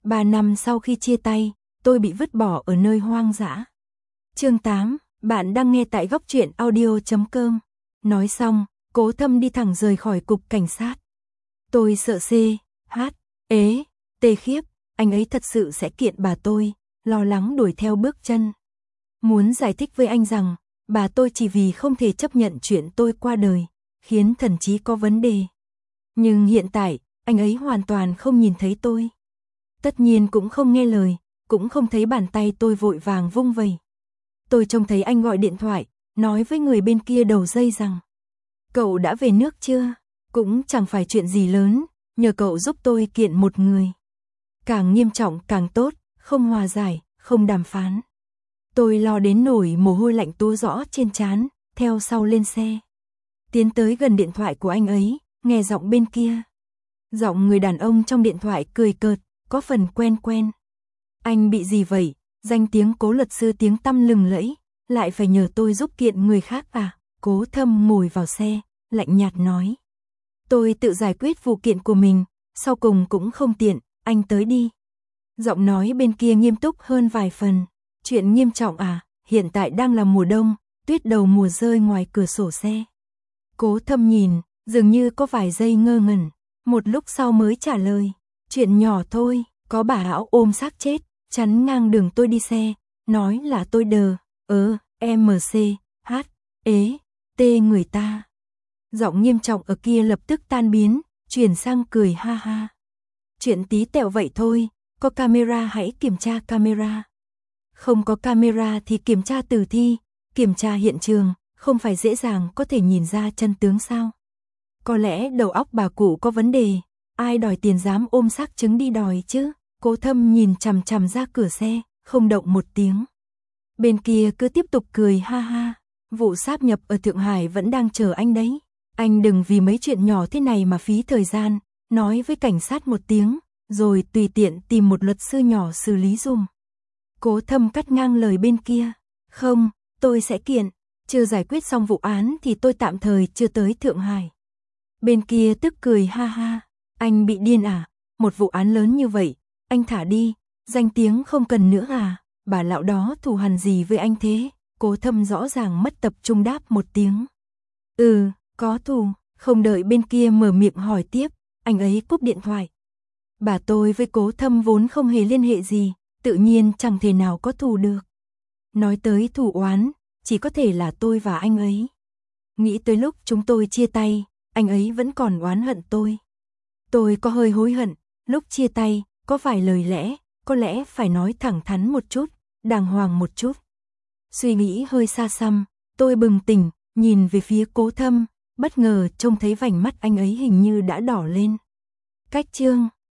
3 năm sau khi chia tay, tôi bị vứt bỏ ở nơi hoang dã. Chương 8, bạn đang nghe tại góc truyện audio.com. Nói xong, Cố Thâm đi thẳng rời khỏi cục cảnh sát. Tôi sợ tê khiếp, anh ấy thật sự sẽ kiện bà tôi, lo lắng đuổi theo bước chân. Muốn giải thích với anh rằng, bà tôi chỉ vì không thể chấp nhận chuyện tôi qua đời, khiến thần trí có vấn đề. Nhưng hiện tại, anh ấy hoàn toàn không nhìn thấy tôi. Tất nhiên cũng không nghe lời, cũng không thấy bàn tay tôi vội vàng vung vẩy. Tôi trông thấy anh gọi điện thoại, nói với người bên kia đầu dây rằng: cậu đã về nước chưa? Cũng chẳng phải chuyện gì lớn, nhờ cậu giúp tôi kiện một người. Càng nghiêm trọng càng tốt, không hòa giải, không đàm phán. Tôi lo đến nổi mồ hôi lạnh túa rõ trên trán, theo sau lên xe. Tiến tới gần điện thoại của anh ấy, nghe giọng bên kia. Giọng người đàn ông trong điện thoại cười cợt, có phần quen quen. Anh bị gì vậy? Danh tiếng Cố luật sư tiếng tăm lừng lẫy, lại phải nhờ tôi giúp kiện người khác à? Cố Thâm ngồi vào xe, lạnh nhạt nói. Tôi tự giải quyết vụ kiện của mình, sau cùng cũng không tiện, anh tới đi. Giọng nói bên kia nghiêm túc hơn vài phần. Chuyện nghiêm trọng à? Hiện tại đang là mùa đông, tuyết đầu mùa rơi ngoài cửa sổ xe. Cố Thâm nhìn, dường như có vài giây ngơ ngẩn, một lúc sau mới trả lời. Chuyện nhỏ thôi, có bà ảo ôm xác chết, chắn ngang đường tôi đi xe, nói là tôi người ta. Giọng nghiêm trọng ở kia lập tức tan biến, chuyển sang cười ha ha. Chuyện tí tẹo vậy thôi, có camera hãy kiểm tra camera. Không có camera thì kiểm tra tử thi, kiểm tra hiện trường, không phải dễ dàng có thể nhìn ra chân tướng sao? Có lẽ đầu óc bà cụ có vấn đề, ai đòi tiền dám ôm xác chứng đi đòi chứ? Cố Thâm nhìn chằm chằm ra cửa xe, không động một tiếng. Bên kia cứ tiếp tục cười ha ha, vụ sáp nhập ở Thượng Hải vẫn đang chờ anh đấy. Anh đừng vì mấy chuyện nhỏ thế này mà phí thời gian, nói với cảnh sát một tiếng, rồi tùy tiện tìm một luật sư nhỏ xử lý dùm. Cố Thâm cắt ngang lời bên kia. Không, tôi sẽ kiện, chưa giải quyết xong vụ án thì tôi tạm thời chưa tới Thượng Hải. Bên kia tức cười ha ha, anh bị điên à? Một vụ án lớn như vậy, anh thả đi, danh tiếng không cần nữa à? Bà lão đó thù hằn gì với anh thế? Cố Thâm rõ ràng mất tập trung đáp một tiếng. Có thù. Không đợi bên kia mở miệng hỏi tiếp, anh ấy cúp điện thoại. Bà tôi với Cố Thâm vốn không hề liên hệ gì, tự nhiên chẳng thể nào có thù được. Nói tới thù oán, chỉ có thể là tôi và anh ấy. Nghĩ tới lúc chúng tôi chia tay, anh ấy vẫn còn oán hận tôi. Tôi có hơi hối hận, lúc chia tay, có vài lời lẽ, có lẽ phải nói thẳng thắn một chút, đàng hoàng một chút. Suy nghĩ hơi xa xăm, tôi bừng tỉnh, nhìn về phía Cố Thâm, bất ngờ trông thấy vành mắt anh ấy hình như đã đỏ lên. Cách chương